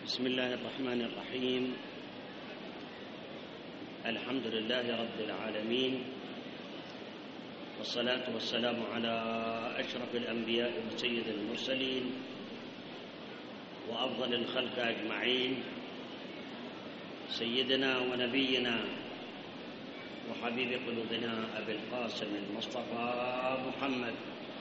بسم الله الرحمن الرحيم. الحمد لله رب العالمين، والصلاة والسلام على أشرف الأنبياء وسيد المرسلين وأفضل الخلق أجمعين، سيدنا ونبينا وحبيب قلوبنا أبي القاسم المصطفى محمد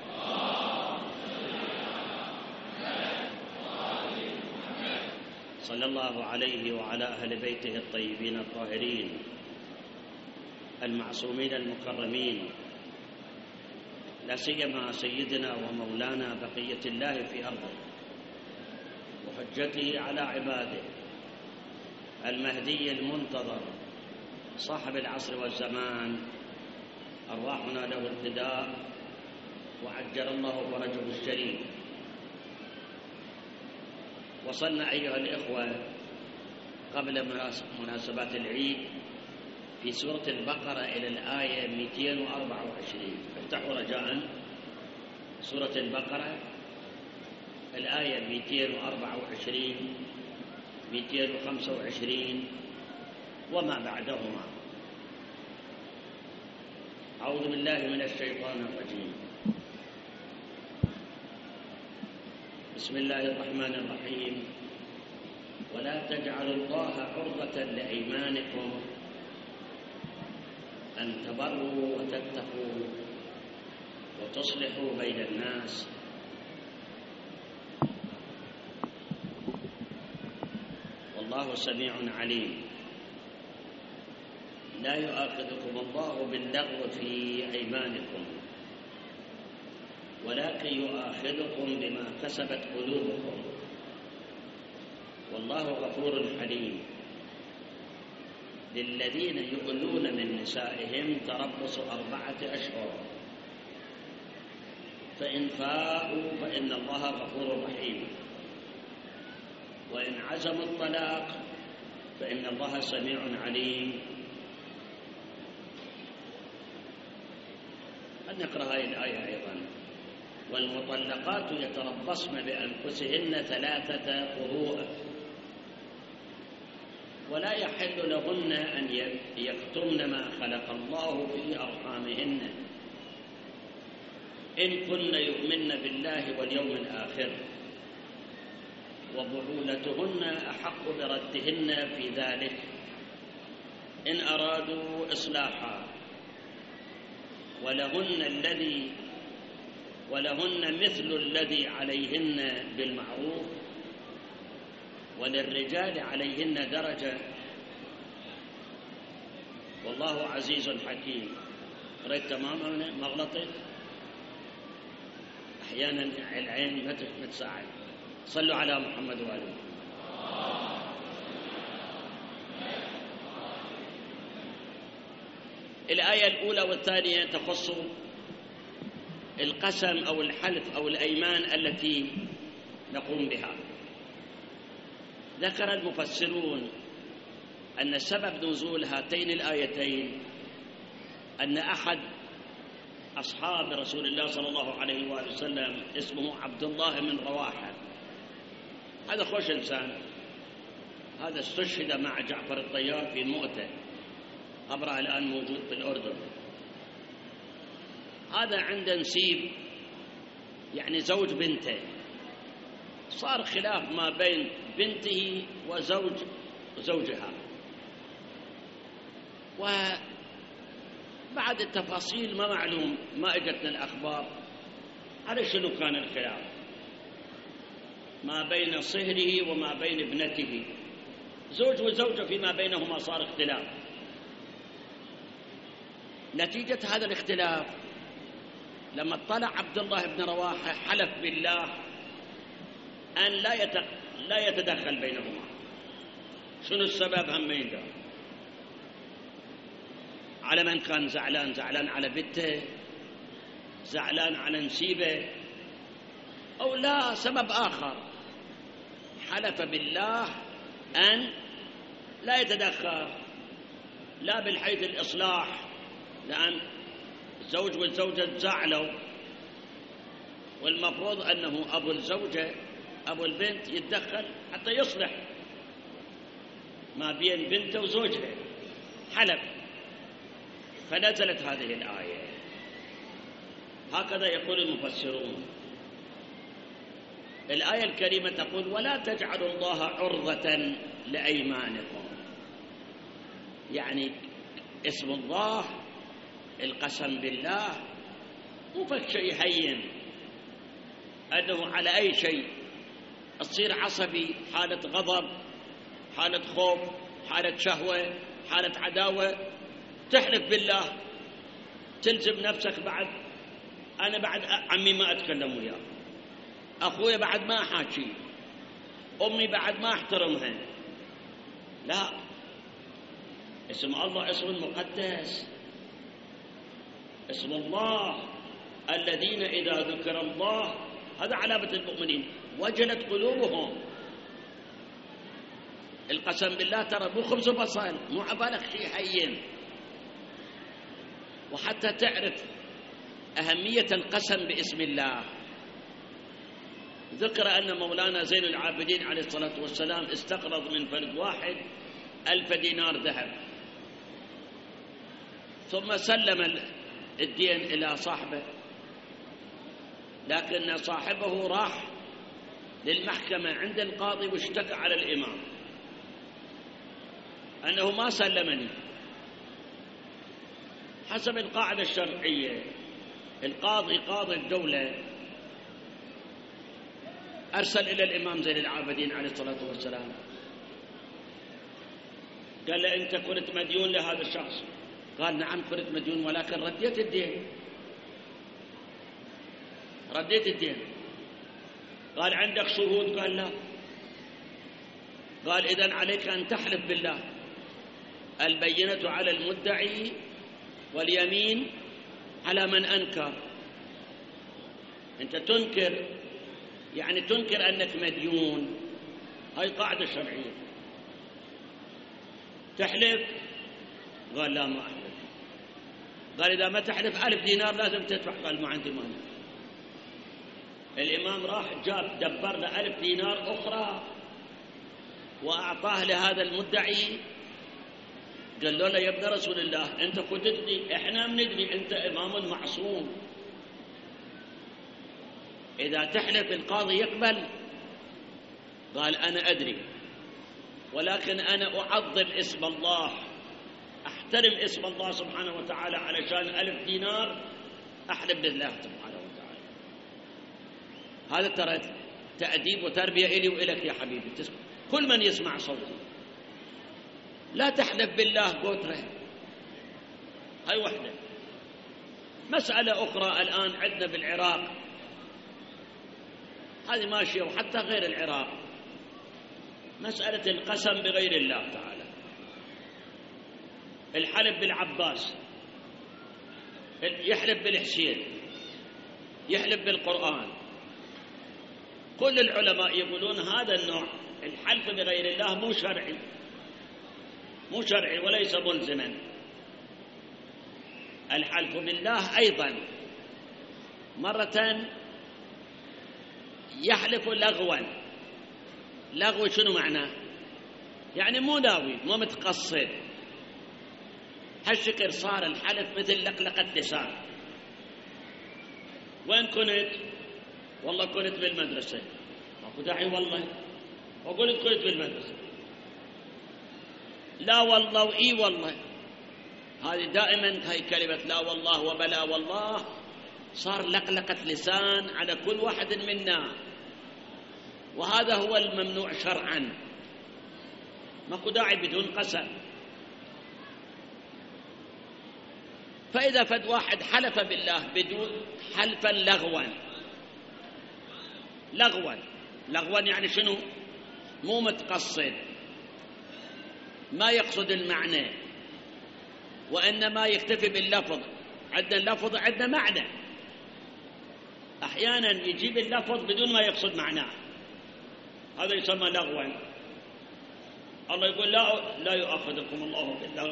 صلى الله عليه وعلى أهل بيته الطيبين الطاهرين المعصومين المكرمين، لا سيما سيدنا ومولانا بقية الله في أرضه وحجته على عباده، المهدي المنتظر صاحب العصر والزمان، أرواحنا له ابتداء وعجل الله فرجه الشريف. وصلنا أيها الإخوة قبل مناسبات العيد في سورة البقرة إلى الآية 224. افتحوا رجاء سورة البقرة الآية 224 225 وما بعدهما. أعوذ بالله من الشيطان الرجيم. بسم الله الرحمن الرحيم. ولا تجعلوا الله عرضة لأيمانكم أن تبروا وتتقوا وتصلحوا بين الناس والله سميع عليم. لا يؤاخذكم الله باللغو في أيمانكم ولكن يؤاخذكم بما كسبت قلوبكم والله غفور حليم. للذين يؤلون من نسائهم تربص 4 أشهر، فإن فاءوا فإن الله غفور رحيم، وإن عزموا الطلاق فإن الله سميع عليم. نقرأ هذه الآية أيضا. والمطلقات يتربصن بأنفسهن 3 قروء ولا يحل لهن أن يكتمن ما خلق الله في أرحامهن إن كن يؤمن بالله واليوم الآخر، وبعولتهن أحق بردهن في ذلك إن أرادوا إصلاحا، ولهن مثل الذي عليهن بالمعروف، وللرجال عليهن درجة والله عزيز حكيم. قريت تماما مغلطت أحيانا العين ما تساعد. صلوا على محمد وآله. الآية الأولى والثانية تخص القسم أو الحلف أو الأيمان التي نقوم بها. ذكر المفسرون أن سبب نزول هاتين الآيتين أن أحد أصحاب رسول الله صلى الله عليه وآله وسلم اسمه عبد الله بن رواحة، هذا خوش إنسان، هذا استشهد مع جعفر الطيار في مؤتة، قبره الآن موجود في الأردن. هذا عنده نسيب يعني زوج بنته، صار خلاف ما بين بنته وزوجها، وبعد التفاصيل ما معلوم، ما اجتنا الأخبار على شنو كان الخلاف ما بين صهره وما بين ابنته. زوج وزوجة فيما بينهما صار اختلاف. نتيجة هذا الاختلاف لما اطلع عبد الله بن رواحة حلف بالله أن لا يتدخل بينهما. شنو السبب؟ همين ده على من كان زعلان على بنته، زعلان على نسيبه، أو لا سبب آخر. حلف بالله أن لا يتدخل لا بالحيث الإصلاح، لأن الزوج والزوجة تزعلوا والمفروض أنه أبو الزوجة أبو البنت يتدخل حتى يصلح ما بين بنته وزوجها، حلف، فنزلت هذه الآية. هكذا يقول المفسرون. الآية الكريمة تقول: ولا تجعلوا الله عرضة لأيمانكم، يعني اسم الله، القسم بالله، مو فشيء هين، أنه على أي شيء تصير عصبي، حالة غضب، حالة خوف، حالة شهوة، حالة عداوة، تحلف بالله، تلزم نفسك بعد: أنا بعد عمي ما أتكلم وياه، أخويا بعد ما أحاكي، أمي بعد ما أحترمها. لا، اسم الله اسم مقدس، اسم الله الذين إذا ذكر الله، هذا علامة المؤمنين، وجلت قلوبهم. القسم بالله ترى مو خبز وبصل، مو عبالك شيء هين. وحتى تعرف أهمية القسم باسم الله، ذكر أن مولانا زين العابدين عليه الصلاة والسلام استقرض من فرد واحد 1000 دينار ذهب، ثم سلم الدين إلى صاحبه، لكن صاحبه راح للمحكمة عند القاضي واشتكى على الإمام أنه ما سلمني. حسب القاعدة الشرعية، القاضي قاضي الدولة أرسل إلى الإمام زين العابدين عليه الصلاة والسلام، قال له: أنت كنت مديون لهذا الشخص؟ قال: نعم كنت مديون، ولكن رديت الدين. رديت الدين. قال: عندك شهود؟ قال: لا. قال: إذن عليك أن تحلف بالله، البينة على المدعي واليمين على من أنكر. أنت تنكر، يعني تنكر أنك مديون، هاي قاعدة شرعية. تحلف؟ قال: لا ما أحلف. قال: إذا ما تحلف 1000 دينار لازم تدفع. قال: ما عندي مانع. الإمام راح جاب دبر له 1000 دينار أخرى وأعطاه لهذا المدعي. قال له: يا ابن رسول الله، أنت كنت تدري، إحنا بندري أنت إمام معصوم، إذا تحلف القاضي يقبل. قال: أنا أدري، ولكن أنا أعظم اسم الله، أحترم اسم الله سبحانه وتعالى، علشان 1000 دينار أحلف بالله سبحانه وتعالى. هذا ترى تأديب وتربية إلي وإلك يا حبيبي، كل من يسمع صوتي. لا تحلف بالله قوتره، هاي وحدة. مسألة أخرى الآن عندنا بالعراق، هذه ماشية وحتى غير العراق، مسألة القسم بغير الله تعالى، الحلف بالعباس، يحلف بالحسين، يحلف بالقرآن. كل العلماء يقولون هذا النوع الحلف بغير الله مو شرعي، مو شرعي وليس ملزما. الحلف بالله أيضا مرة يحلف لغوا. لغو شنو معناه؟ يعني مو ناوي، مو متقصد. هالشكل صار الحلف مثل لقلقة لسان. وين كنت؟ والله كنت بالمدرسة. ماكو داعي والله، وقلت كنت بالمدرسة. لا والله وإي والله، هذه دائما هاي كلمة لا والله وبلا والله صار لقلقة لسان على كل واحد منا، وهذا هو الممنوع شرعا. ماكو داعي بدون قسم. فإذا فد واحد حلف بالله بدون حلفا لغوا يعني شنو؟ مو متقصد، ما يقصد المعنى، وإنما يكتفي باللفظ. عندنا لفظ، عندنا معنى. أحيانا يجيب اللفظ بدون ما يقصد معناه، هذا يسمى لغوا. الله يقول: لا يؤاخذكم الله باللغو،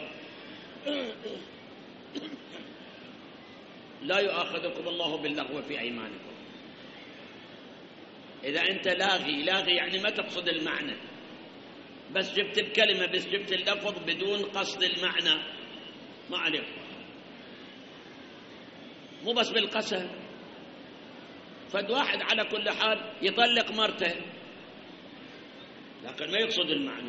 لا يؤاخذكم الله باللغو في أيمانكم. إذا أنت لاغي يعني ما تقصد المعنى، بس جبت الكلمة، بس جبت اللفظ بدون قصد المعنى، ما عليك. مو بس بالقسم، فد واحد على كل حال يطلق مرته لكن ما يقصد المعنى،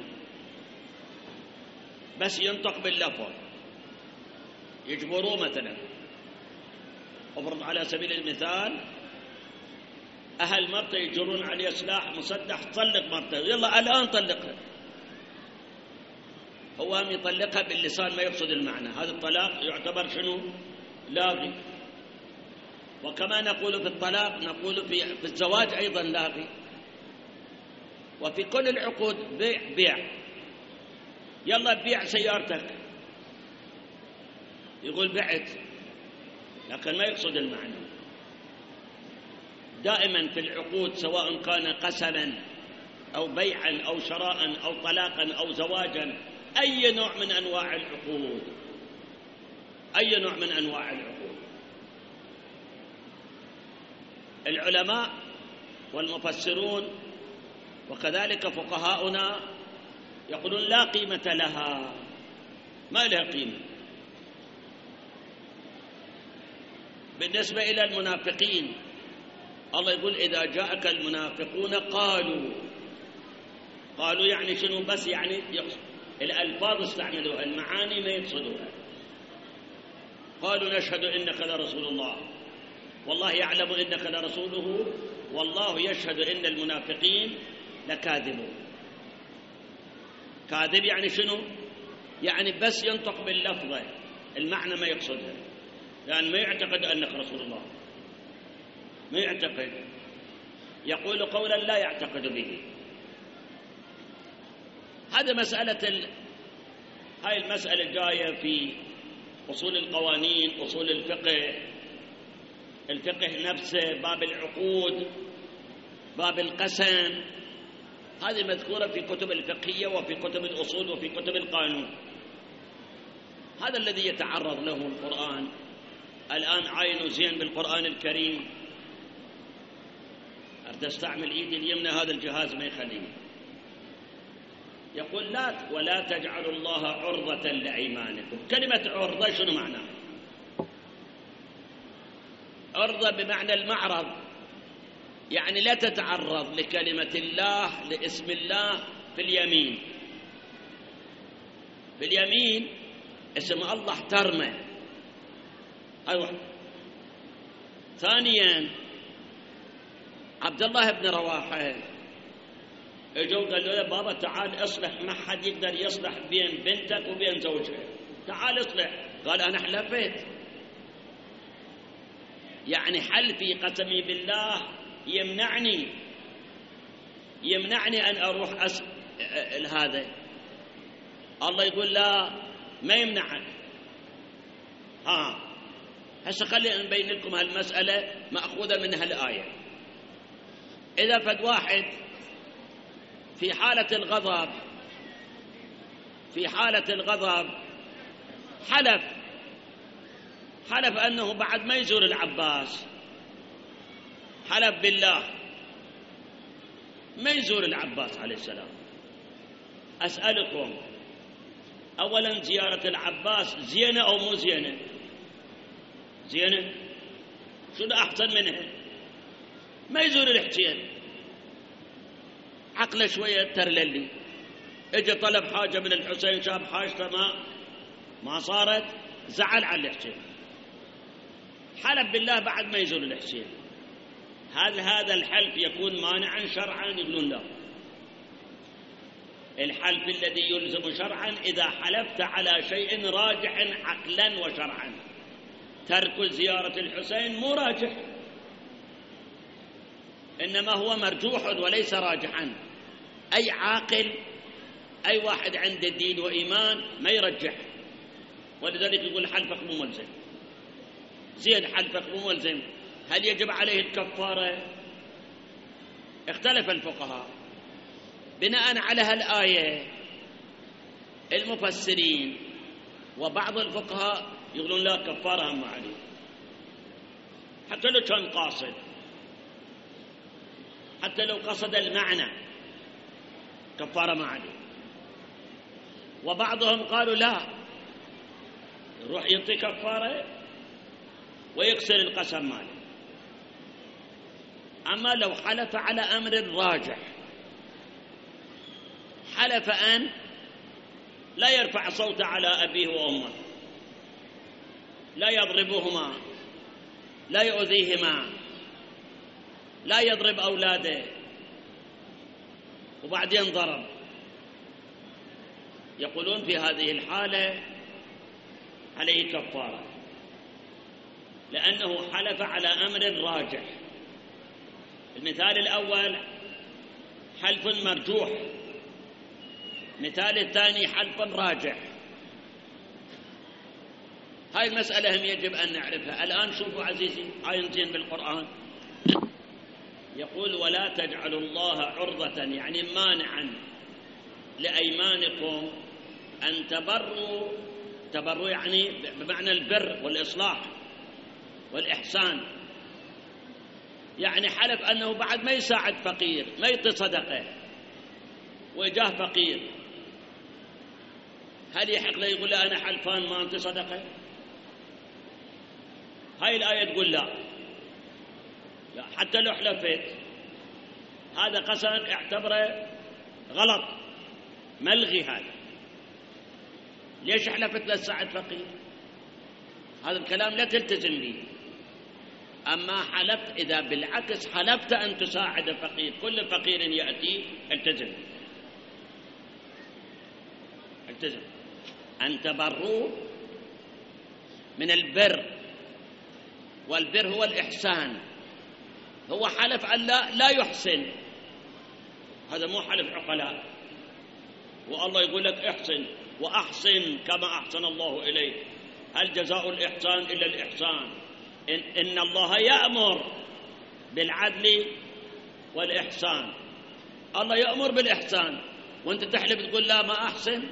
بس ينطق باللفظ. يجبروه مثلا، افرض على سبيل المثال أهل مرته يجرون عليه سلاح مسدح، طلق مرته، يلا الآن طلقها. هو هم يطلقها باللسان ما يقصد المعنى، هذا الطلاق يعتبر شنو؟ لاغي. وكما نقول في الطلاق نقول في الزواج أيضا لاغي، وفي كل العقود بيع. يلا بيع سيارتك، يقول بعت، لكن ما يقصد المعنى. دائما في العقود سواء كان قسما أو بيعا أو شراء أو طلاقا أو زواجا، أي نوع من أنواع العقود، أي نوع من أنواع العقود، العلماء والمفسرون وكذلك فقهاؤنا يقولون لا قيمة لها، ما لها قيمة. بالنسبة إلى المنافقين الله يقول إذا جاءك المنافقون قالوا يعني شنو؟ بس يعني الألفاظ استعملوها، المعاني ما يقصدوها. قالوا نشهد إنك لرسول الله، والله يعلم إنك لرسوله، والله يشهد إن المنافقين لكاذبون. كاذب يعني شنو؟ يعني بس ينطق باللفظة، المعنى ما يقصدها، لأن ما يعتقد أنك رسول الله، ما يعتقد، يقول قولا لا يعتقد به. هذا هاي المسألة جاية في أصول القوانين، أصول الفقه نفسه، باب العقود، باب القسم، هذه مذكورة في كتب الفقهية وفي كتب الأصول وفي كتب القانون. هذا الذي يتعرض له القرآن الآن. عاينوا زين بالقرآن الكريم، أريد أستعمل إيدي اليمنى، هذا الجهاز ما يخليني. يقول لا ولا تجعلوا الله عرضة لأيمانكم. كلمة عرضة شنو معناها؟ عرضة بمعنى المعرض، يعني لا تتعرض لكلمة الله، لاسم الله في اليمين. في اليمين اسم الله ترمى. أيوة. ثانيا عبد الله بن رواحة اجوا قالوا له بابا تعال اصلح، ما حد يقدر يصلح بين بنتك وبين زوجها، تعال اصلح. قال انا حلفت، يعني حلفي قسمي بالله يمنعني ان اروح هذا. الله يقول لا ما يمنعك. هسه خلينا نبين لكم هالمسألة مأخوذة من هالآية. إذا فد واحد في حالة الغضب حلف أنه بعد ما يزور العباس، حلف بالله ما يزور العباس عليه السلام. أسألكم أولا زيارة العباس زينة أو مو زينة؟ زينة. شنو أحسن منها؟ ما يزور الحسين، عقله شوية ترللي، اجى طلب حاجة من الحسين، شاف حاجته ما صارت، زعل على الحسين، حلف بالله بعد ما يزور الحسين. هل هذا الحلف يكون مانعا شرعا؟ يقولون لا. الحلف الذي يلزم شرعا إذا حلفت على شيء راجح عقلا وشرعا. ترك زيارة الحسين مو راجح، إنما هو مرجوح وليس راجحا. أي عاقل، أي واحد عنده دين وإيمان ما يرجح، ولذلك يقول حلفك مو ملزم. زين حلفك مو ملزم، هل يجب عليه الكفارة؟ اختلف الفقهاء بناء على هالآية. المفسرين وبعض الفقهاء يقولون لا، كفارة ما عليه، حتى لو كان قاصد، حتى لو قصد المعنى كفارة ما عليه. وبعضهم قالوا لا، يروح يعطي كفارة ويكسر القسم ماله. أما لو حلف على أمر راجح، حلف أن لا يرفع صوته على أبيه وأمه، لا يضربهما، لا يؤذيهما، لا يضرب أولاده، وبعدين ضرب، يقولون في هذه الحالة عليه كفارة، لأنه حلف على أمر راجح. المثال الأول حلف مرجوح، المثال الثاني حلف راجح. هاي المسألة هم يجب أن نعرفها. الآن شوفوا عزيزي آيتين بالقرآن، يقول ولا تجعلوا الله عرضة، يعني مانعا لأيمانكم أن تبروا يعني بمعنى البر والإصلاح والإحسان، يعني حلف أنه بعد ما يساعد فقير، ما يعطي صدقة وجاه فقير، هل يحق له يقول له أنا حلفان ما أنت صدقة؟ هاي الآية تقول لا، حتى لو حلفت هذا قسم اعتبره غلط ملغي. هذا ليش حلفت لتساعد فقير؟ هذا الكلام لا تلتزم به. أما حلفت إذا بالعكس حلفت أن تساعد فقير، كل فقير يأتي التزم أن تبروا من البر، والبر هو الإحسان. هو حلف أن لا يحسن، هذا مو حلف عقلاء. والله يقول لك احسن وأحسن كما أحسن الله إليك، هل جزاء الإحسان إلا الإحسان؟ إن الله يأمر بالعدل والإحسان، الله يأمر بالإحسان وأنت تحلف تقول لا ما أحسن.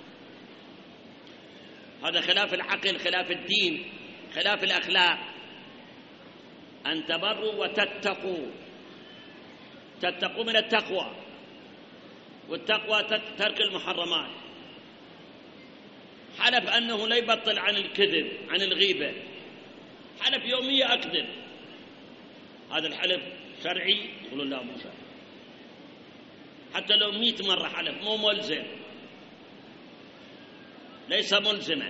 هذا خلاف العقل، خلاف الدين، خلاف الأخلاق. أن تبروا وتتقوا، تتقوا من التقوى، والتقوى ترك المحرمات. حلف أنه لا يبطل عن الكذب، عن الغيبة، حلف يومية أكذب، هذا الحلف شرعي؟ يقولون لا مو شرعي. حتى لو 100 مرة حلف مو ملزم، ليس ملزما.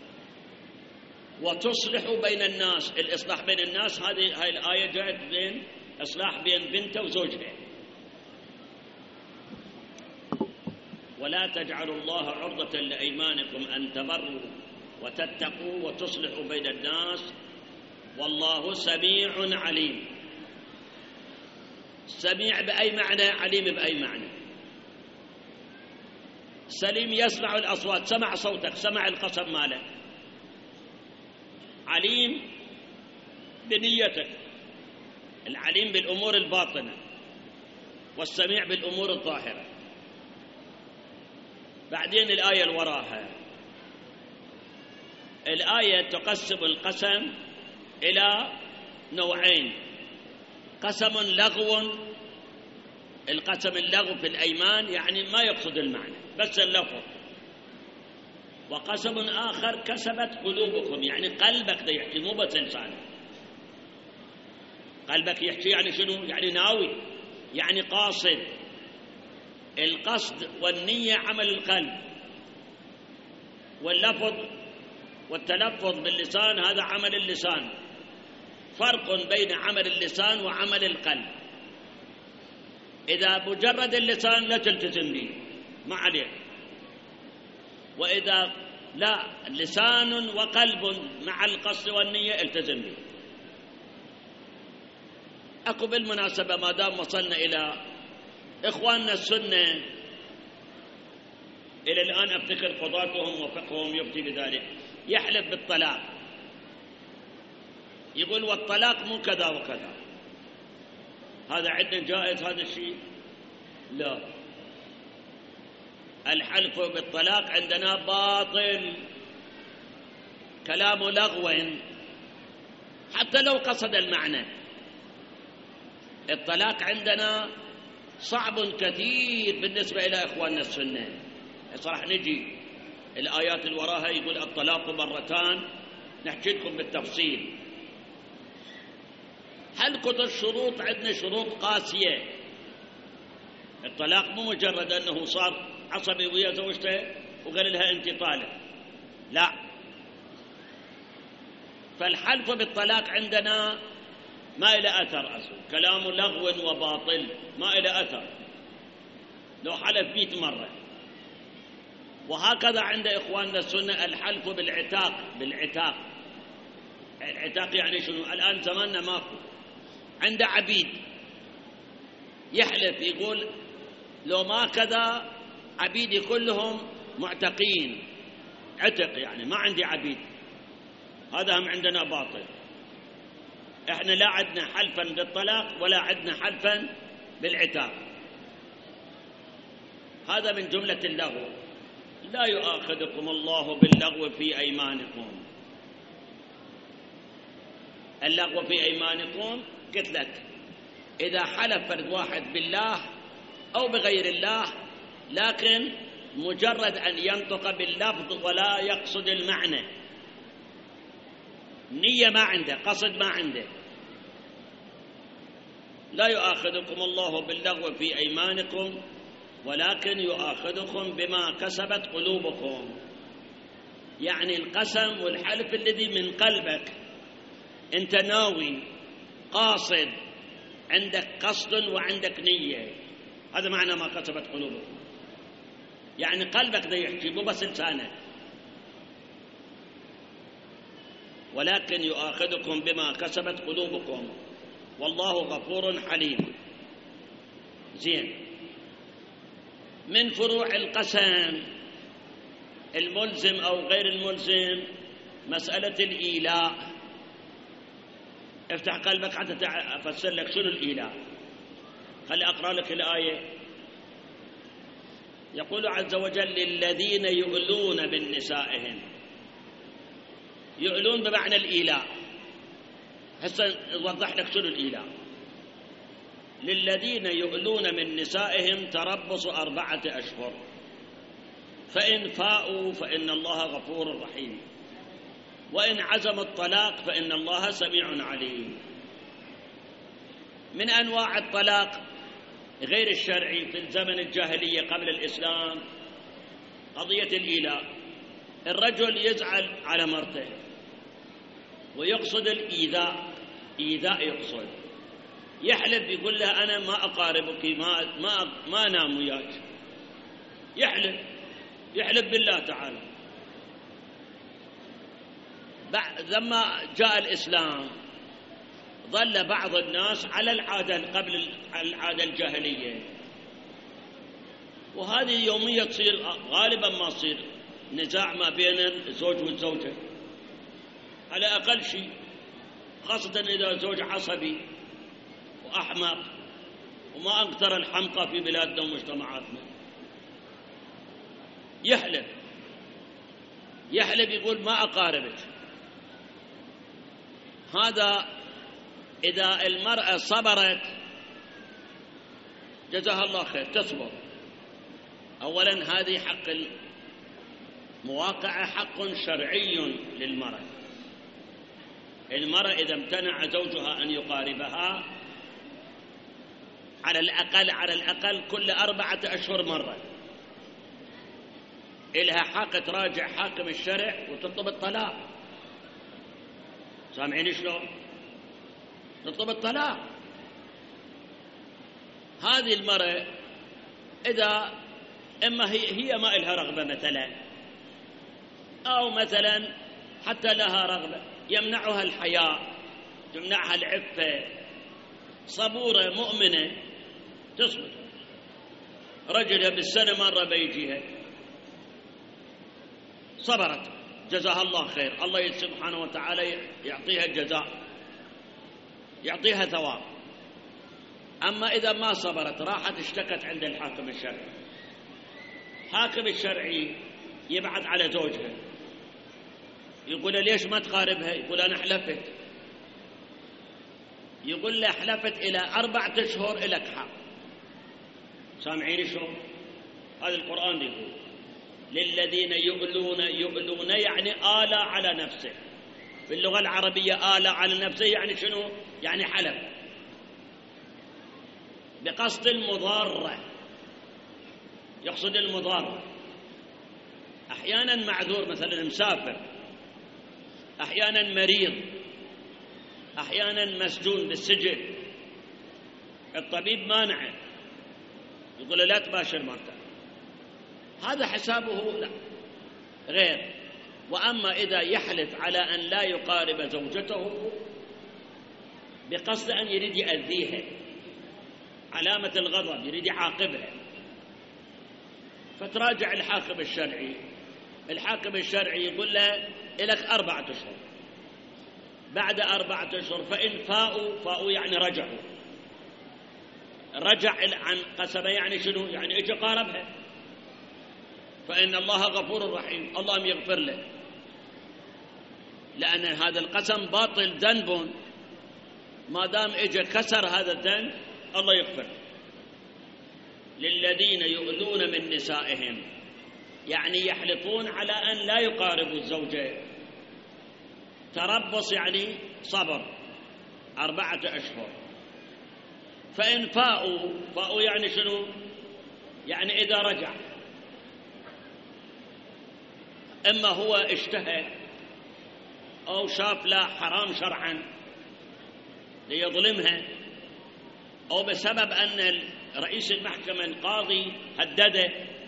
وتصلح بين الناس، الإصلاح بين الناس، هاي الآية جاءت بين إصلاح بين بنته وزوجها. ولا تجعلوا الله عرضة لأيمانكم أن تبروا وتتقوا وتصلحوا بين الناس والله سميع عليم. سميع بأي معنى؟ عليم بأي معنى؟ سليم يسمع الأصوات، سمع صوتك، سمع القسم ماله. عليم بنيتك، العليم بالأمور الباطنة والسميع بالأمور الظاهرة. بعدين الآية اللي وراها، الآية تقسم القسم إلى نوعين: قسم لغو، القسم اللغو في الأيمان يعني ما يقصد المعنى بس اللفظ، وقسم آخر كسبت قلوبكم، يعني قلبك ده يحكي مو بس لسانك. قلبك يحكي يعني شنو؟ يعني ناوي، يعني قاصد. القصد والنية عمل القلب، واللفظ والتلفظ باللسان هذا عمل اللسان. فرق بين عمل اللسان وعمل القلب. إذا مجرد اللسان لا تلتزم به، ما عليك. وإذا لا، لسان وقلب مع القصد والنية التزم به. أكو بالمناسبة ما دام وصلنا إلى إخواننا السنة، إلى الآن أفتكر قضاتهم وفقههم يفتي بذلك، يحلف بالطلاق، يقول والطلاق مو كذا وكذا. هذا عندنا جائز هذا الشيء؟ لا، الحلف بالطلاق عندنا باطل، كلام لغو حتى لو قصد المعنى. الطلاق عندنا صعب كثير بالنسبة إلى إخواننا السنة. راح نجي الآيات اللي وراها يقول الطلاق مرتان، نحكي لكم بالتفصيل. حلقة الشروط عندنا شروط قاسية. الطلاق مو مجرد أنه صار عصبي ويا زوجته وقال لها أنت طالق، لا. فالحلف بالطلاق عندنا ما إلى أثر، أصلا كلام لغو وباطل، ما إلى أثر لو حلف 100 مرة. وهكذا عند إخواننا السنة الحلف بالعتاق. العتاق يعني شنو؟ الآن زماننا ماكو، عنده عبيد يحلف يقول لو ما كذا عبيدي كلهم معتقين، عتق يعني ما عندي عبيد. هذا هم عندنا باطل. احنا لا عندنا حلفا بالطلاق ولا عندنا حلفا بالعتاق. هذا من جملة اللغو. لا يؤاخذكم الله باللغو في أيمانكم. اللغو في أيمانكم قلت لك إذا حلف فرد واحد بالله أو بغير الله، لكن مجرد أن ينطق باللفظ ولا يقصد المعنى، نية ما عنده، قصد ما عنده. لا يؤاخذكم الله باللغو في أيمانكم ولكن يؤاخذكم بما كسبت قلوبكم. يعني القسم والحلف الذي من قلبك، أنت ناوي قاصد، عندك قصد وعندك نية، هذا معنى ما كسبت قلوبكم. يعني قلبك ده يحكي مو بس لسانك. ولكن يؤاخذكم بما كسبت قلوبكم والله غفور حليم. زين. من فروع القسم الملزم أو غير الملزم مسألة الإيلاء. افتح قلبك حتى أفسر لك شنو الإيلاء. خلي أقرأ لك الآية. يقول عز وجل للذين يؤلون من نسائهم. يؤلون بمعنى الإيلاء. هسه نوضح لك شنو الإيلاء. للذين يؤلون من نسائهم تربص 4 أشهر فإن فاءوا فإن الله غفور رحيم وإن عزم الطلاق فإن الله سميع عليم. من أنواع الطلاق غير الشرعي في الزمن الجاهلية قبل الإسلام قضية الإيلاء. الرجل يزعل على مرته ويقصد الإيذاء، إيذاء يقصد، يحلف يقول لها أنا ما أقاربك، ما أنام وياك، يحلف بالله تعالى. لما جاء الإسلام ظل بعض الناس على العادة قبل العادة الجاهلية، وهذه يومية تصير، غالبا ما تصير نزاع ما بين الزوج والزوجة على أقل شيء، خاصة إذا الزوج عصبي وأحمق، وما أكثر الحمقى في بلادنا ومجتمعاتنا. يحلف يقول ما أقاربك. هذا إذا المرأة صبرت جزاها الله خير، تصبر. أولا هذه حق المواقعة، حق شرعي للمرأة. المرأة إذا امتنع زوجها أن يقاربها على الأقل كل 4 أشهر مرة إلها حق تراجع حاكم الشرع وتطلب الطلاق. سامعين شلون؟ تطلب الطلاق. هذه المرأة إذا إما هي ما إلها رغبة مثلا، أو مثلا حتى لها رغبة يمنعها الحياء، يمنعها العفة، صبورة مؤمنة تصبر. رجلها بالسنة مرة بيجيها، صبرت جزاها الله خير، الله سبحانه وتعالى يعطيها الجزاء، يعطيها ثواب. أما إذا ما صبرت راحت اشتكت عند الحاكم الشرعي، الحاكم الشرعي يبعث على زوجها يقول ليش ما تقاربها؟ يقول أنا حلفت. يقول له حلفت إلى 4 أشهر إلك حق. سامعين شو؟ هذا القرآن يقول للذين يؤلون يعني آلى على نفسه. في اللغة العربية آلى على نفسه يعني شنو؟ يعني حلف بقصد المضارة، يقصد المضارة. أحيانا معذور، مثلا مسافر، أحيانا مريض، أحيانا مسجون بالسجن، الطبيب مانعه يقول لا تباشر مرتك، هذا حسابه لا غير. وأما إذا يحلف على أن لا يقارب زوجته بقصد أن يريد يأذيها، علامة الغضب، يريد يعاقبها، فتراجع الحاكم الشرعي. الحاكم الشرعي يقول له لك 4 أشهر، بعد 4 أشهر فإن فاؤوا يعني رجعوا، رجع عن قسمه يعني شنو؟ يعني اجى قاربها، فإن الله غفور رحيم، الله يغفر له، لأن هذا القسم باطل ذنب، ما دام اجى كسر هذا الذنب الله يغفر. للذين يؤذون من نسائهم يعني يحلفون على أن لا يقاربوا الزوجة، تربص يعني صبر 4 أشهر، فإن فاؤوا يعني شنو؟ يعني إذا رجع، إما هو اشتهى أو شاف لا حرام شرعا ليظلمها، أو بسبب أن رئيس المحكمة القاضي هدده.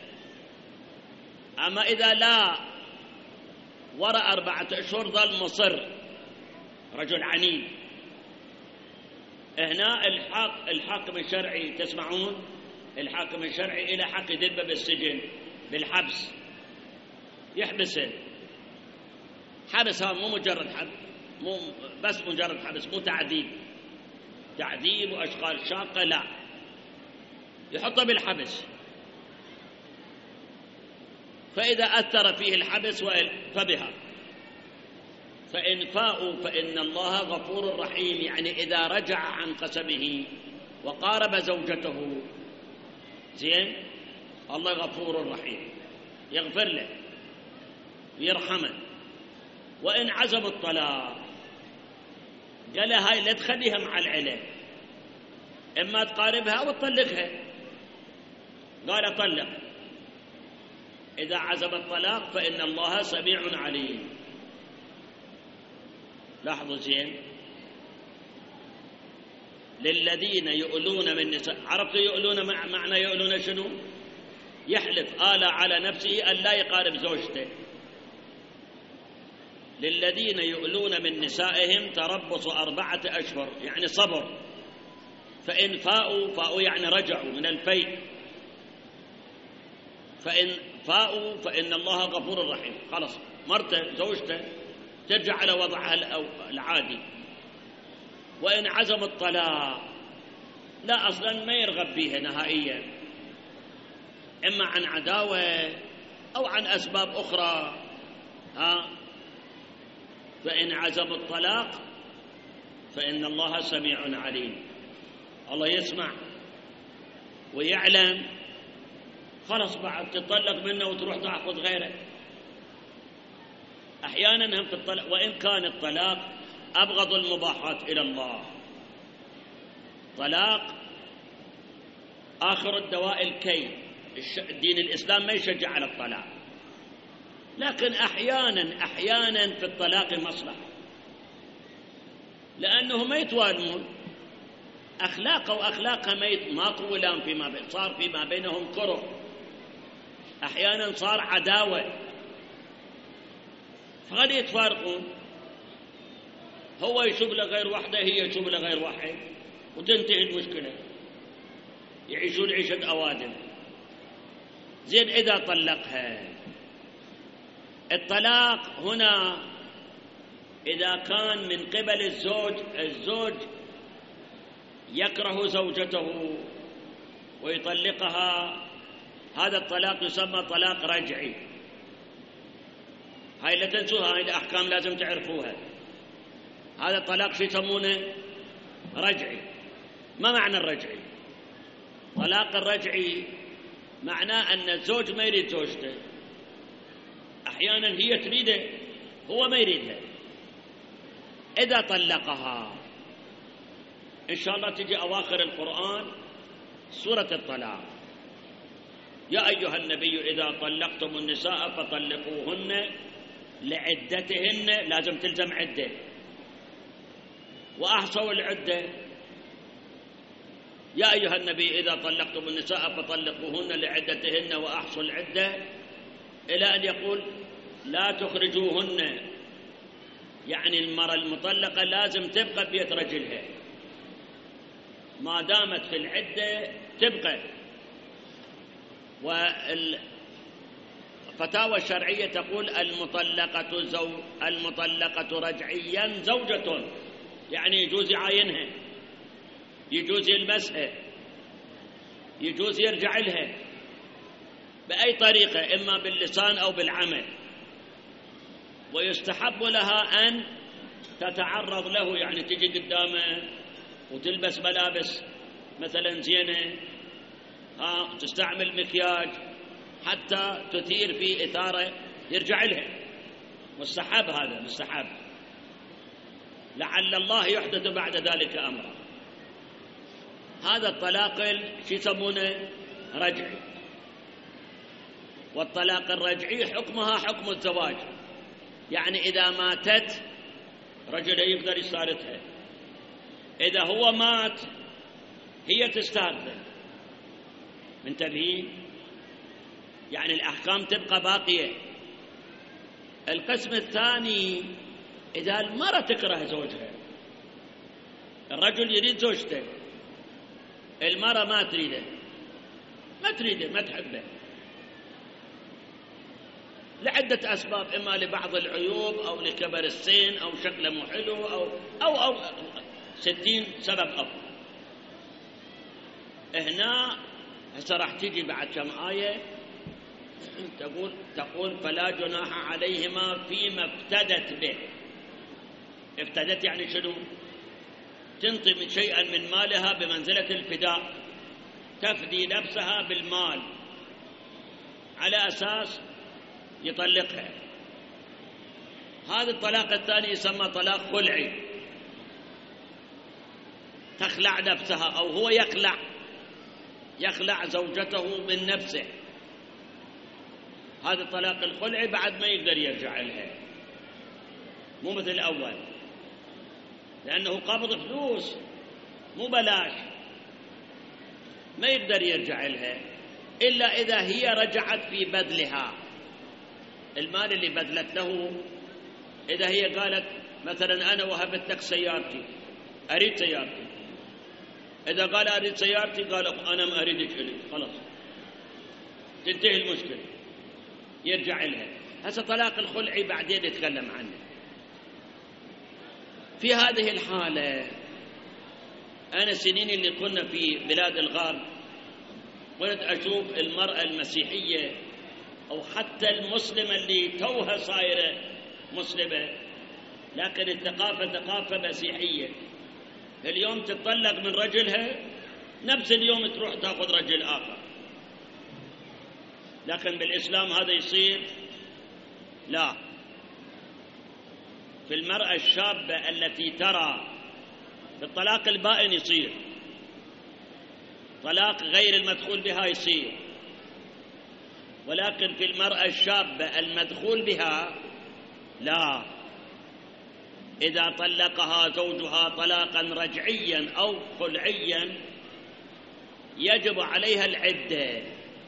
أما إذا لا وراء 4 أشهر ظل مصر، رجل عنيد، هنا الحاكم الشرعي، تسمعون، الحاكم الشرعي إلى حق يدبه بالسجن بالحبس، يحبسه حبس. هذا مو مجرد حبس، مو بس مجرد حبس، مو تعذيب وأشغال شاقة، لا، يحطه بالحبس. فإذا أثر فيه الحبس فبها، فإن فاؤوا فإن الله غفور رحيم، يعني إذا رجع عن قسمه وقارب زوجته زين، الله غفور رحيم يغفر له ويرحمه. وإن عزم الطلاق قال هاي لا تخليها مع العلة، إما تقاربها أو تطلقها، قال طلق. إذا عزم الطلاق فإن الله سميع عليم. لاحظوا زين، للذين يؤلون من نساء، عرفتوا يؤلون معنى يؤلون شنو؟ يحلف آلى على نفسه أن لا يقارب زوجته. للذين يؤلون من نسائهم تربص 4 أشهر يعني صبر، فإن فاؤوا يعني رجعوا من الفيء، فإن فاؤوا فإن الله غفور رحيم، خلاص مرته زوجته ترجع على وضعها العادي. وإن عزم الطلاق لا، أصلا ما يرغب بها نهائيا، إما عن عداوة أو عن أسباب أخرى، فإن عزم الطلاق فإن الله سميع عليم، الله يسمع ويعلم، خلاص بعد تطلق منه وتروح تأخذ غيره. أحيانا هم في الطلاق، وإن كان الطلاق أبغض المباحات إلى الله، طلاق آخر الدواء الكي، دين الإسلام ما يشجع على الطلاق، لكن أحيانا في الطلاق مصلحة، لأنه ما يتوالمون، أخلاقه وأخلاقها ماكو ولام فيما بين، صار فيما بينهم كره، أحيانا صار عداوة، فقد يتفارقون، هو يشوف له غير واحدة، هي تشوف له غير واحد، وتنتهي المشكلة، يعيشون عيشة أوادم. زين إذا طلقها، الطلاق هنا إذا كان من قبل الزوج يكره زوجته ويطلقها، هذا الطلاق يسمى طلاق رجعي. هاي لا تنسوها، هاي الأحكام لازم تعرفوها. هذا الطلاق شو يسمونه؟ رجعي. ما معنى الرجعي؟ طلاق الرجعي معناه أن الزوج ما يريد زوجته، أحيانا هي تريده هو ما يريدها. إذا طلقها إن شاء الله تجي أواخر القرآن سورة الطلاق: يا أيها النبي إذا طلقتم النساء فطلقوهن لعدتهن، لازم تلزم عدة، وأحصوا العدة. يا أيها النبي إذا طلقتم النساء فطلقوهن لعدتهن وأحصوا العدة، إلى أن يقول لا تخرجوهن، يعني المرأة المطلقة لازم تبقى ببيت رجلها ما دامت في العدة تبقى. والفتاوى الشرعية تقول المطلقة رجعيا زوجة، يعني يجوز يعاينها، يجوز يلمسها، يجوز يرجع لها بأي طريقة، إما باللسان أو بالعمل، ويستحب لها أن تتعرض له، يعني تجي قدامه وتلبس ملابس مثلا زينة، تستعمل مكياج حتى تثير في إثارة يرجع لها. مستحب، هذا مستحب، لعل الله يحدث بعد ذلك أمرا. هذا الطلاق شو يسمونه؟ رجعي. والطلاق الرجعي حكمها حكم الزواج، يعني إذا ماتت رجل يقدر يستارثها، إذا هو مات هي تستارثه. منتبهين؟ يعني الأحكام تبقى باقية. القسم الثاني: إذا المرأة تكره زوجها، الرجل يريد زوجته، المرأة ما تريده، ما تحبه لعدة أسباب، إما لبعض العيوب أو لكبر السن أو شكله مو حلو أو 60 سبب أخر. هنا هسه راح تيجي بعد كم آية تقول فلا جناح عليهما فيما افتدت به. افتدت يعني شنو؟ تنطي من شيئا من مالها بمنزلة الفداء، تفدي نفسها بالمال على أساس يطلقها. هذا الطلاق الثاني يسمى طلاق خلعي، تخلع نفسها أو هو يخلع زوجته من نفسه. هذا الطلاق الخلعي بعد ما يقدر يرجع لها، مو مثل الأول، لأنه قبض فلوس مو بلاش، ما يقدر يرجع لها إلا إذا هي رجعت في بذلها المال اللي بذلت له. إذا هي قالت مثلا أنا وهبت لك سيارتي، أريد سيارتي، إذا قال أريد سيارتي قال أنا ما أريدك إلي، خلاص تنتهي المشكلة، يرجع لها. هسه طلاق الخلعي بعدين نتكلم عنه. في هذه الحالة أنا سنين اللي كنا في بلاد الغرب كنت أشوف المرأة المسيحية أو حتى المسلمة اللي توها صايرة مسلمة لكن الثقافة ثقافة مسيحية، اليوم تتطلق من رجلها نفس اليوم تروح تأخذ رجل آخر. لكن بالإسلام هذا يصير؟ لا. في المرأة الشابة التي ترى بالطلاق البائن يصير، طلاق غير المدخول بها يصير، ولكن في المرأة الشابة المدخول بها لا. إذا طلقها زوجها طلاقا رجعيا أو خلعيا يجب عليها العدة،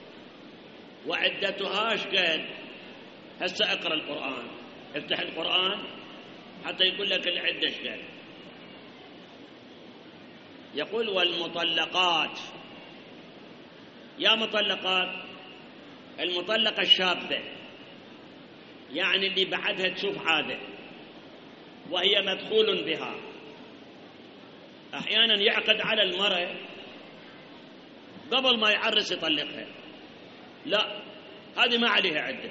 وعدتها شقد؟ هسه اقرأ القرآن، افتح القرآن حتى يقول لك العدة شقد. يقول والمطلقات، يا مطلقات، المطلقة الشابة يعني اللي بعدها تشوف عادة وهي مدخول بها، أحيانا يعقد على المرأة قبل ما يعرس يطلقها، لا هذه ما عليها عدة.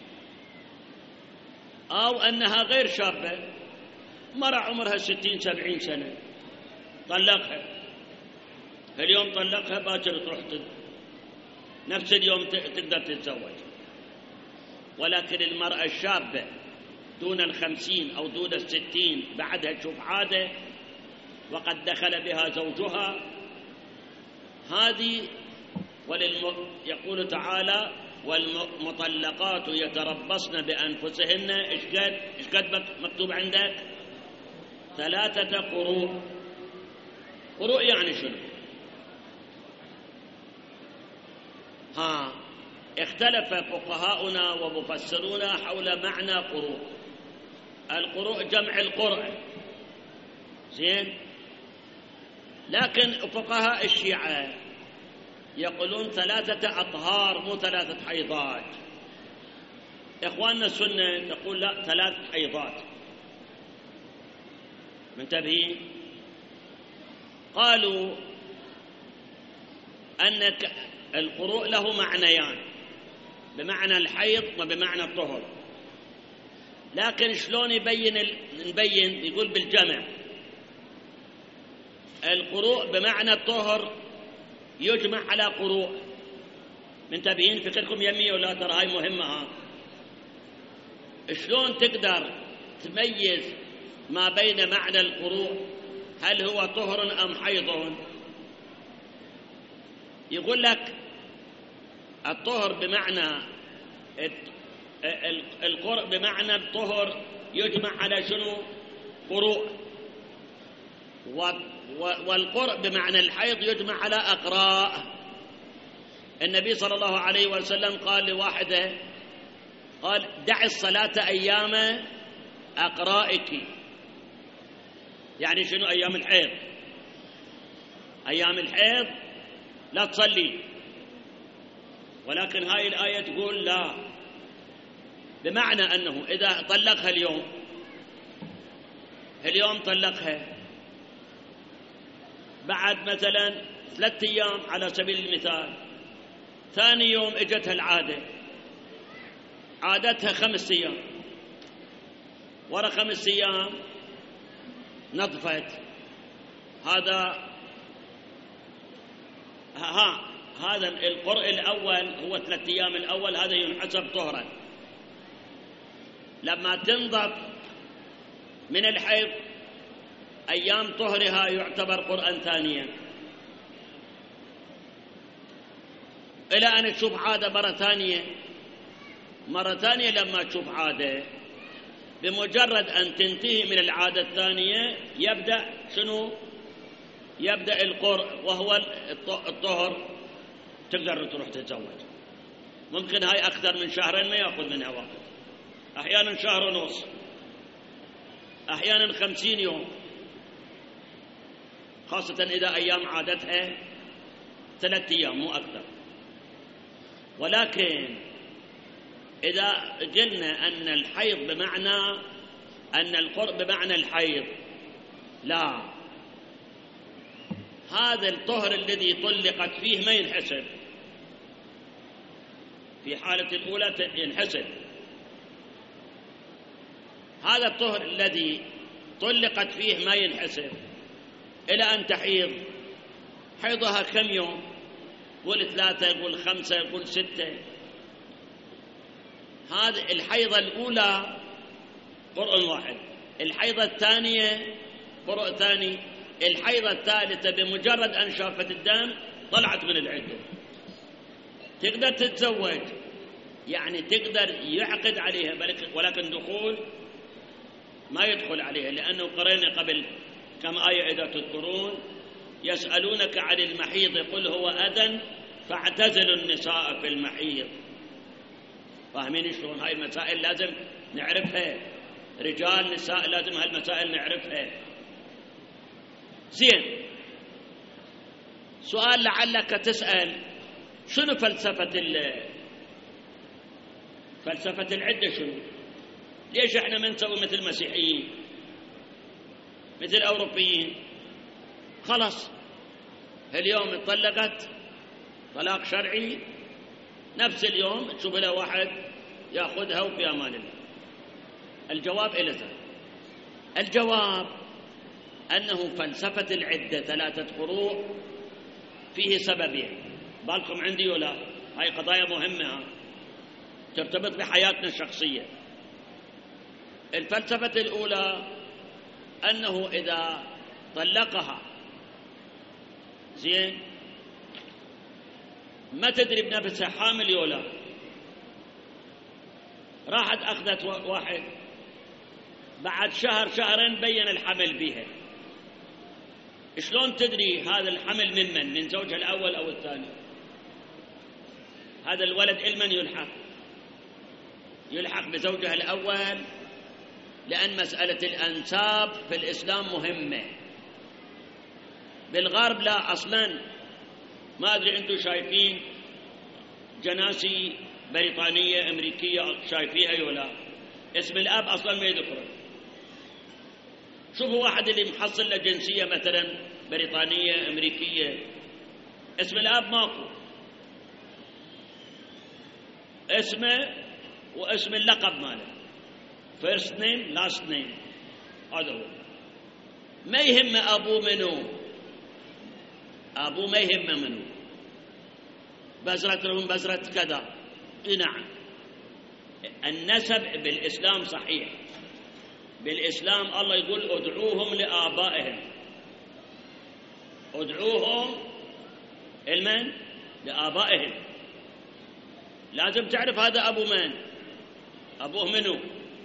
أو أنها غير شابة، مرأة عمرها 60-70 سنة طلقها، اليوم طلقها باكر تروح نفس اليوم تقدر تتزوج. ولكن المرأة الشابة دون 50 أو دون 60 بعدها تشوف عادة وقد دخل بها زوجها، هذه يقول تعالى والمطلقات يتربصن بأنفسهن إيش قد مكتوب عندك؟ 3 قروء. قروء يعني شنو؟ اختلف فقهاؤنا ومفسرونا حول معنى قروء. القروء جمع القرء، زين، لكن فقهاء الشيعة يقولون 3 أطهار مو 3 حيضات. إخواننا السنة تقول لا 3 حيضات. منتبهين؟ قالوا أن القروء له معنيان، بمعنى الحيض وبمعنى الطهر، لكن شلون نبين؟ يقول بالجمع. القروء بمعنى الطهر يجمع على قروء. منتبهين؟ فكركم يمي ولا ترى هاي مهمة. شلون تقدر تميز ما بين معنى القروء هل هو طهر أم حيض؟ يقول لك الطهر بمعنى القرء بمعنى الطهر يجمع على شنو؟ قروء. والقرء بمعنى الحيض يجمع على أقراء. النبي صلى الله عليه وسلم قال لواحدة، قال دع الصلاة أيام أقرائك. يعني شنو أيام الحيض؟ أيام الحيض لا تصلي. ولكن هاي الآية تقول لا، بمعنى أنه إذا طلقها اليوم طلقها، بعد مثلا 3 أيام على سبيل المثال، ثاني يوم اجتها العادة، عادتها 5 أيام، ورا 5 أيام نطفت. هذا القرء الأول هو 3 أيام الأول، هذا ينحسب طهرا. لما تنضب من الحيض أيام طهرها يعتبر قرءا ثانيا، إلى أن تشوف عادة مرة ثانية. لما تشوف عادة، بمجرد أن تنتهي من العادة الثانية يبدأ شنو؟ يبدأ القرء وهو الطهر، تقدر تروح تتزوج. ممكن هاي أكثر من 2 شهر ما يأخذ منها وقت، أحيانا 1.5 شهر، أحيانا 50 يوم، خاصة إذا أيام عادتها 3 أيام مو أكثر. ولكن إذا قلنا أن الحيض بمعنى أن القرء بمعنى الحيض، لا، هذا الطهر الذي طلقت فيه ما ينحسب. في حالة الأولى ينحسب. هذا الطهر الذي طلقت فيه ما ينحسب إلى أن تحيض. حيضها كم يوم؟ قول 3، قول 5، قول 6. هذه الحيضة الأولى قرء واحد، الحيضة الثانية قرء ثاني، الحيضة الثالثة بمجرد أن شافت الدم طلعت من العدة، تقدر تتزوج، يعني تقدر يعقد عليها، ولكن دخول ما يدخل عليها، لأنه قرأنا قبل كم آية إذا تذكرون: يسألونك عن المحيض قل هو أذى فاعتزلوا النساء في المحيض. فاهمين شلون؟ هاي المسائل لازم نعرفها، رجال نساء لازم هالمسائل نعرفها. زين، سؤال لعلك تسأل: شنو فلسفة العدة؟ شنو؟ ليش احنا ما نسوي مثل المسيحيين، مثل الأوروبيين؟ خلاص اليوم اتطلقت طلاق شرعي، نفس اليوم تشوف له واحد ياخذها وفي امان الله. الجواب إلى ذلك، الجواب أنه فلسفة العدة 3 قروء فيه سببين. بالكم عندي ولا؟ هاي قضايا مهمة. ترتبط بحياتنا الشخصية. الفلسفة الأولى أنه إذا طلقها زين ما تدري بنفسها حامل يولا، راحت أخذت واحد بعد شهر شهرين بين الحمل بها، شلون تدري هذا الحمل من زوجها الأول أو الثاني؟ هذا الولد لمن يلحق بزوجها الأول، لأن مسألة الأنساب في الإسلام مهمة. بالغرب لا أصلا، ما أدري أنتم شايفين جناسي بريطانية أمريكية شايفيها ولا؟ اسم الأب أصلا ما يذكره. شوفوا واحد اللي محصل له جنسية مثلا بريطانية أمريكية، اسم الأب ماكو، اسمه واسم اللقب ماله، first name last name، هذا هو. ما يهم أبوه منو، أبوه ما يهمه منو، بزرة لهم بزرة كذا. نعم النسب بالإسلام صحيح، بالإسلام الله يقول ادعوهم لآبائهم، ادعوهم المن لآبائهم، لازم تعرف هذا أبو من، أبوه منو.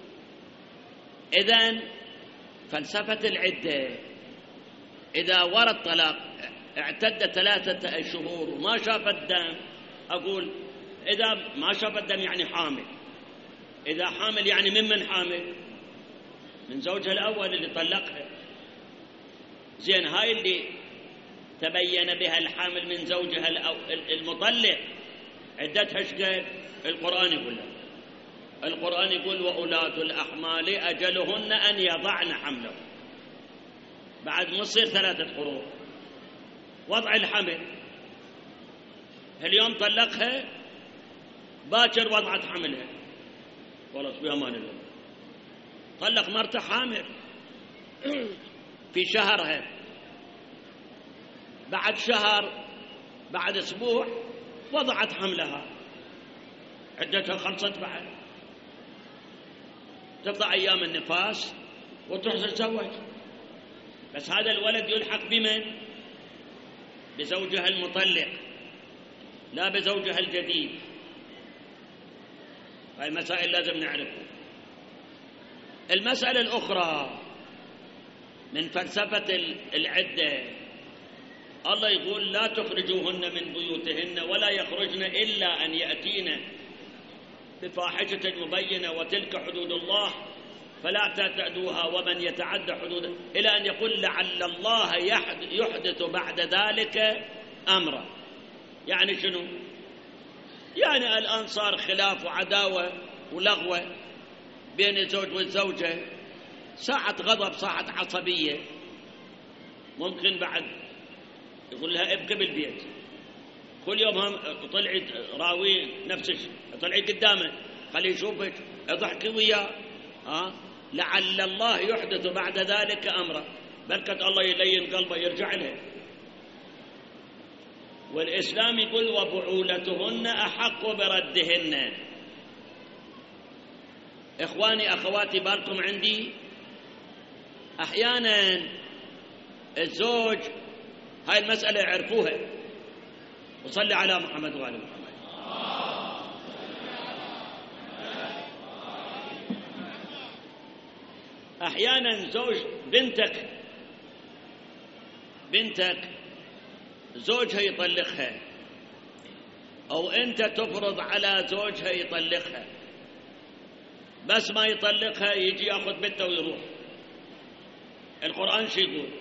إذن فلسفة العدة إذا ورد طلاق اعتد 3 شهور وما شافت دم، أقول إذا ما شافت دم يعني حامل، إذا حامل يعني من حامل؟ من زوجها الأول اللي طلقها. زين هاي اللي تبين بها الحامل من زوجها المطلق عدتها شقد؟ القرآن يقول لها، القرآن يقول وأولاة الأحمال أجلهن أن يضعن حمله، بعد مصير 3 قروء وضع الحمل. اليوم طلقها باكر وضعت حملها، خلاص بأمان الله. طلق مرته حامل في شهرها، بعد شهر بعد أسبوع وضعت حملها، عدتها خلصت بعد، تقضى أيام النفاس وتروح تتزوج. بس هذا الولد يلحق بمن؟ بزوجها المطلق لا بزوجها الجديد. هاي مسائل لازم نعرفها. المسألة الأخرى من فلسفة العدة، الله يقول لا تخرجوهن من بيوتهن ولا يخرجن إلا أن يأتين بفاحشة مبينة وتلك حدود الله فلا تعتدوها ومن يتعدى حدوده، إلى أن يقول لعل الله يحدث بعد ذلك أمرا. يعني شنو؟ يعني الآن صار خلاف وعداوة ولغوة بين الزوج والزوجة، ساعة غضب ساعة عصبية، ممكن بعد يقول لها ابقي بالبيت، كل يوم هم طلعي راوي نفسك، طلعي قدامه خليه يشوفك، اضحكي وياه، لعل الله يحدث بعد ذلك أمرا، بركة الله يلين قلبه يرجع له. والإسلام يقول وبعولتهن أحق بردهن. إخواني أخواتي بالكم عندي أحيانا الزوج، هاي المسألة يعرفوها، وصلي على محمد وعلى محمد. أحيانا زوج بنتك زوجها يطلقها، أو أنت تفرض على زوجها يطلقها، بس ما يطلقها يجي يأخذ بنته ويروح. القرآن شو يقول؟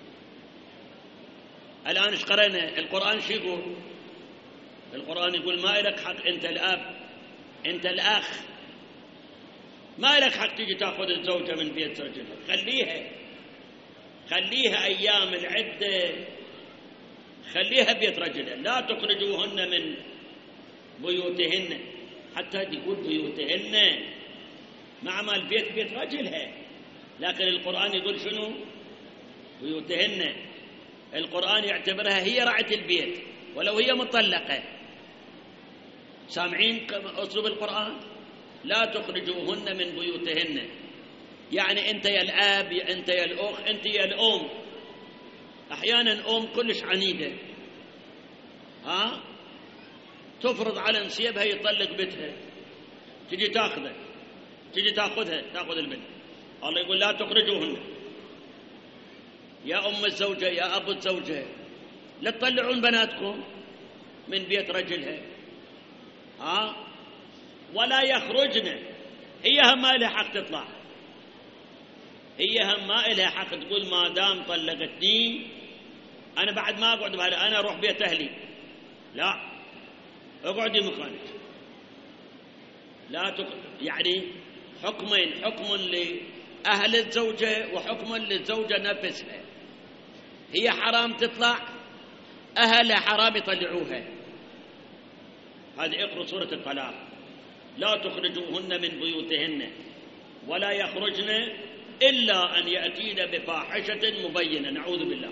الآن ايش قرأنا؟ القرآن شو يقول؟ القرآن يقول ما لك حق، أنت الأب أنت الأخ ما لك حق تيجي تأخذ الزوجة من بيت زوجها، خليها أيام العدة، خليها بيت رجلها، لا تخرجوهن من بيوتهن. حتى يقول بيوتهن مع ما البيت بيت رجلها، لكن القرآن يقول شنو؟ بيوتهن. القرآن يعتبرها هي رعة البيت ولو هي مطلقة، سامعين أسلوب القرآن؟ لا تخرجوهن من بيوتهن، يعني أنت يا الآب، أنت يا الأخ، أنت يا الأم. أحيانا أم كلش عنيدة، تفرض على نسيبها يطلق بيتها، تجي تاخذها، تجي تاخذ البنت. الله يقول لا تخرجوهن. يا أم الزوجة، يا أبو الزوجة، لا تطلعون بناتكم من بيت رجلها، ولا يخرجن. هي هم ما لها حق تطلع، هي هم ما لها حق تقول ما دام طلقتني أنا بعد ما أقعد بهذا، أنا أروح بيت أهلي. لا، اقعدي مكانك. لا يعني حكمين، حكم لأهل الزوجة وحكم للزوجة نفسها. هي حرام تطلع، أهلها حرام يطلعوها. هذه اقرأ سورة الطلاق. لا تخرجوهن من بيوتهن ولا يخرجن إلا أن يأتين بفاحشة مبينة. نعوذ بالله.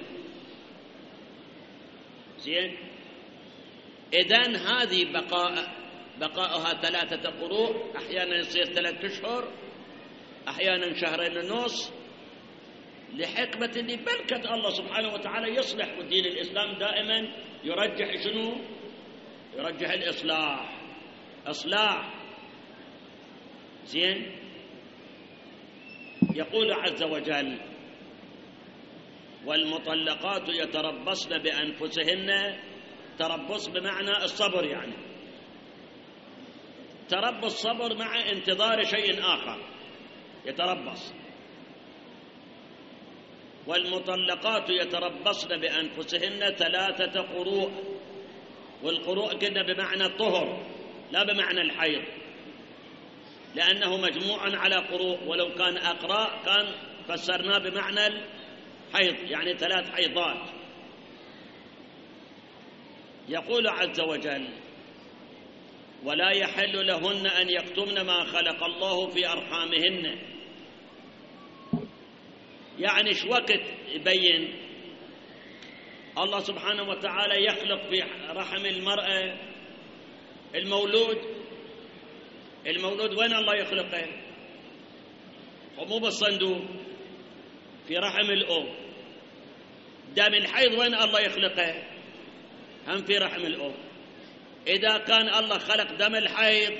زين، إذن هذه بقاؤها 3 قروء، أحيانا يصير 3 أشهر، أحيانا 2.5 شهر، لحكمة اللي بركة الله سبحانه وتعالى يصلح. والدين الإسلام دائما يرجح شنو؟ يرجح الإصلاح، إصلاح. زين، يقول عز وجل والمطلقات يتربصن بأنفسهن. تربص بمعنى الصبر، يعني تربص صبر مع انتظار شيء آخر، يتربص. والمطلقات يتربصن بأنفسهن 3 قروء. والقروء قلنا بمعنى الطهر لا بمعنى الحيض، لأنه مجموع على قروء، ولو كان أقراء كان فسرناه بمعنى الحيض، يعني 3 حيضات. يقول عز وجل ولا يحل لهن أن يكتمن ما خلق الله في أرحامهن. يعني ايش وقت يبين الله سبحانه وتعالى يخلق في رحم المرأة المولود وين الله يخلقه؟ مو بالصندوق، في رحم الأم. دم الحيض وين الله يخلقه؟ هم في رحم الأم. إذا كان الله خلق دم الحيض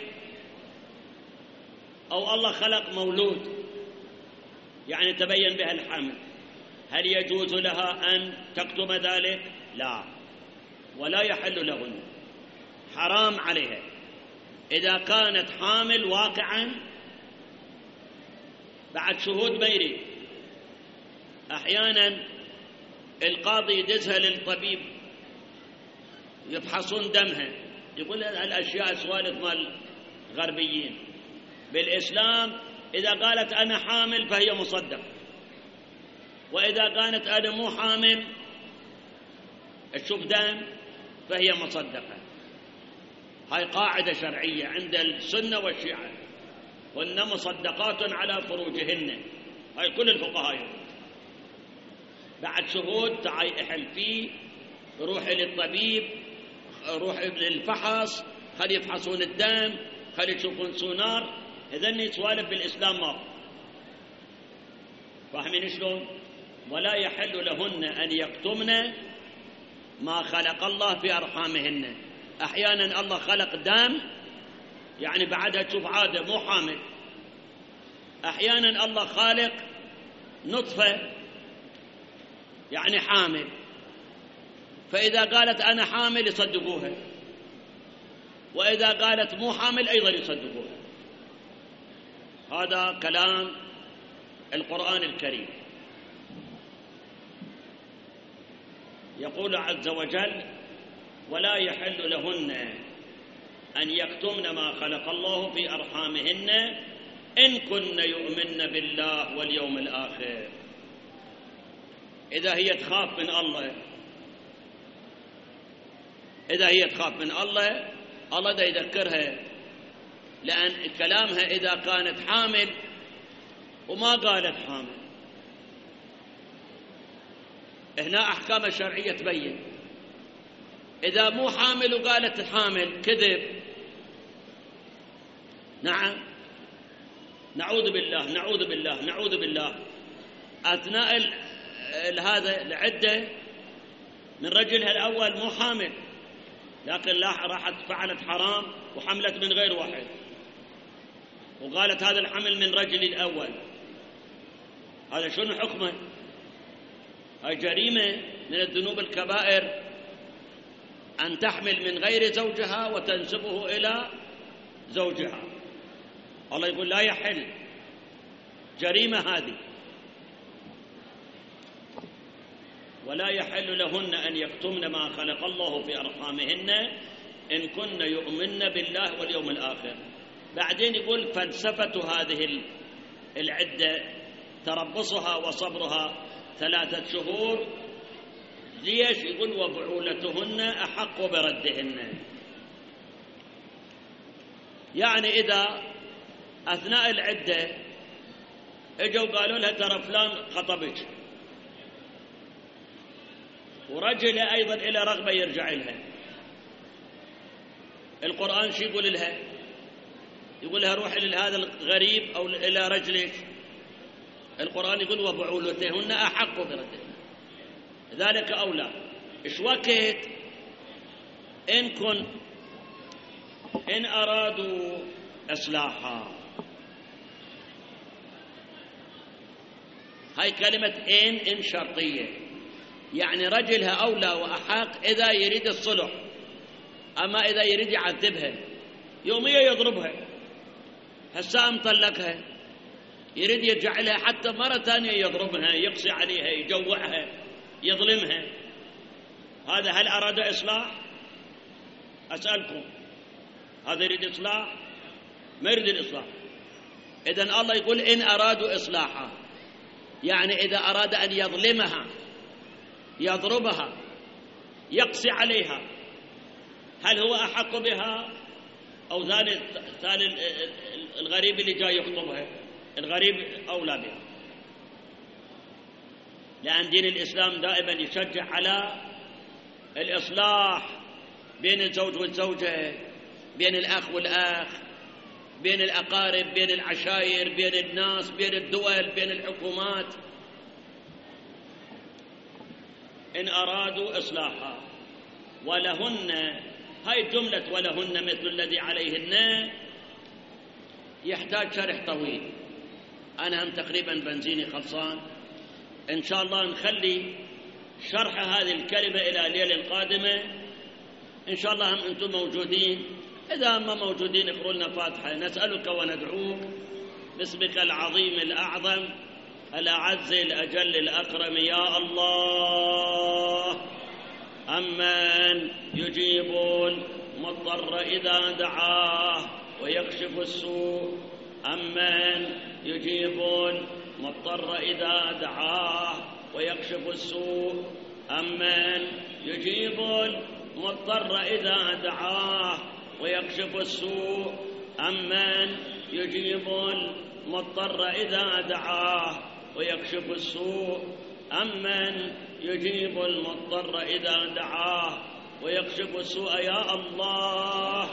أو الله خلق مولود يعني تبين بها الحمل، هل يجوز لها أن تكتم ذلك؟ لا، ولا يحل لهن، حرام عليها. إذا كانت حامل واقعا بعد شهود ما يريد، أحيانا القاضي يدزها للطبيب يفحصون دمها، يقول الأشياء سوالف مال غربيين. بالإسلام إذا قالت أنا حامل فهي مصدقة، وإذا قالت أنا مو حامل تشوف دم فهي مصدقة. هاي قاعدة شرعية عند السنة والشيعة، هن مصدقات على فروجهن. هاي كل الفقهاء بعد شهود تعي احل فيه، روحي للطبيب، روحي للفحص، خلي يفحصون الدم، خلي يشوفون سونار. إذن سوالف بالإسلام ما فاهمين شلون؟ ولا يحل لهن أن يكتمن ما خلق الله في أرحامهن. أحيانا الله خلق دم يعني بعدها تشوف عادة مو حامل، أحيانا الله خالق نطفة يعني حامل، فإذا قالت أنا حامل يصدقوها، وإذا قالت مو حامل أيضا يصدقوها. هذا كلام القرآن الكريم. يقول عز وجل ولا يحل لهن أن يكتمن ما خلق الله في أرحامهن إن كن يؤمن بالله واليوم الآخر. إذا هي تخاف من الله، إذا هي تخاف من الله، الله دا يذكرها، لأن كلامها إذا كانت حامل وما قالت حامل، هنا أحكام الشرعية تبين. إذا مو حامل وقالت حامل كذب، نعم، نعوذ بالله نعوذ بالله نعوذ بالله. أثناء هذا العدة من رجلها الأول مو حامل، لكن راحت فعلت حرام وحملت من غير واحد، وقالت هذا الحمل من رجلي الأول. هذا شنو حكمه؟ هاي جريمة من الذنوب الكبائر، أن تحمل من غير زوجها وتنسبه إلى زوجها. الله يقول لا يحل، جريمة هذه. ولا يحل لهن أن يكتمن ما خلق الله في أرحامهن إن كن يؤمن بالله واليوم الآخر. بعدين يقول فلسفة هذه العدة تربصها وصبرها 3 شهور. ليش؟ يقول وبعولتهن أحق بردهن. يعني إذا أثناء العدة اجوا قالوا لها ترى فلان خطبك، ورجل أيضا إلى رغبة يرجع لها، القرآن شو يقول لها؟ يقول لها روحي لهذا الغريب أو إلى رجلك. القرآن يقول وبعولتهن أحق بردهن، ذلك أولى. إيش وقت إن أرادوا إصلاحا. هاي كلمة إن شرطية، يعني رجلها أولى وأحق إذا يريد الصلح، أما إذا يريد يعذبها يوميا يضربها، هسا مطلقها يريد يرجع لها حتى مرة ثانية يضربها، يقسي عليها، يجوعها، يظلمها. هذا هل أراد إصلاح؟ أسألكم، هذا يريد إصلاح؟ ما يريد الإصلاح. إذن الله يقول إن أرادوا إصلاحا، يعني إذا أراد أن يظلمها، يضربها، يقسي عليها، هل هو أحق بها أو ثاني الغريب اللي جاي يخطبها؟ الغريب أولى بها، لأن دين الإسلام دائما يشجع على الإصلاح بين الزوج والزوجة، بين الأخ والأخ، بين الأقارب، بين العشائر، بين الناس، بين الدول، بين الحكومات. إن أرادوا إصلاحا ولهن، هاي جملة ولهن مثل الذي عليهن يحتاج شرح طويل. أنا هم تقريبا بنزيني خلصان، إن شاء الله نخلي شرح هذه الكلمة إلى الليلة القادمة إن شاء الله. هم أنتم موجودين، إذا ما موجودين اقروا لنا فاتحة. نسألك وندعوك باسمك العظيم الأعظم الأعز الأجل الأكرم يا الله، أمن يجيب المضطر إذا دعاه ويكشف السوء، أمن يجيب المضطر إذا دعاه ويكشف السوء، أمن يجيب المضطر إذا دعاه ويكشف السوء، أمن يجيب المضطر إذا دعاه ويكشف السوء، أمن يجيب المضطر إذا دعاه ويكشف السوء. يا الله،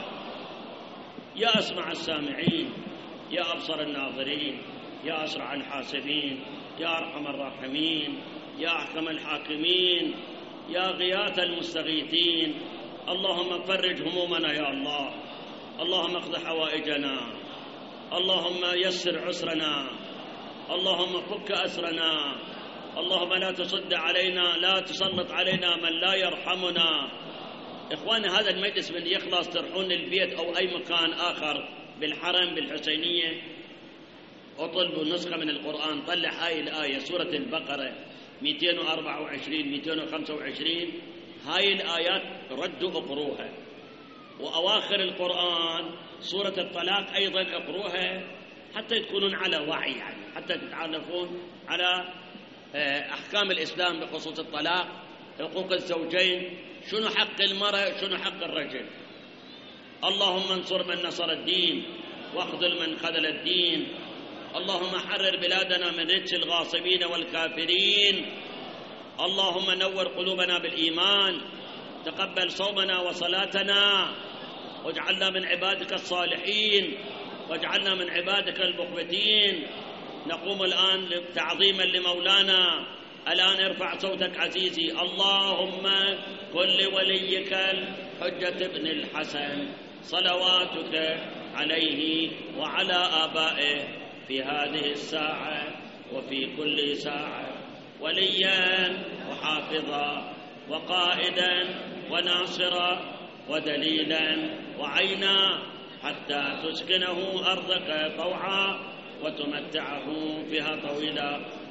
يا أسمع السامعين، يا أبصر الناظرين، يا أسرع الحاسبين، يا أرحم الراحمين، يا أحكم الحاكمين، يا غياث المستغيثين. اللهم فرج همومنا يا الله، اللهم اقض حوائجنا، اللهم يسر عسرنا، اللهم فك أسرنا، اللهم لا تصد علينا، لا تسلط علينا من لا يرحمنا. إخواني، هذا المجلس من يخلص تروحون البيت أو أي مكان آخر بالحرم بالحسينية، اطلبوا نسخة من القرآن، طلع هاي الآية سورة البقرة 224 225، هاي الآيات ردوا اقروها، وأواخر القرآن سورة الطلاق أيضا اقروها حتى تكونون على وعي، يعني حتى تتعرفون على أحكام الإسلام بخصوص الطلاق، حقوق الزوجين، شنو حق المرأة، شنو حق الرجل. اللهم انصر من نصر الدين واخذل من خذل الدين. اللهم حرر بلادنا من رجس الغاصبين والكافرين. اللهم نور قلوبنا بالإيمان، تقبل صومنا وصلاتنا، واجعلنا من عبادك الصالحين. واجعلنا من عبادك المخبتين. نقوم الآن تعظيما لمولانا. الآن ارفع صوتك عزيزي. اللهم كن لوليك الحجة بن الحسن صلواتك عليه وعلى آبائه في هذه الساعة وفي كل ساعة وليا وحافظا وقائدا وناصرا ودليلا وعينا، حتى تسكنه أرضك طوعا وتمتعه فيها طويلا.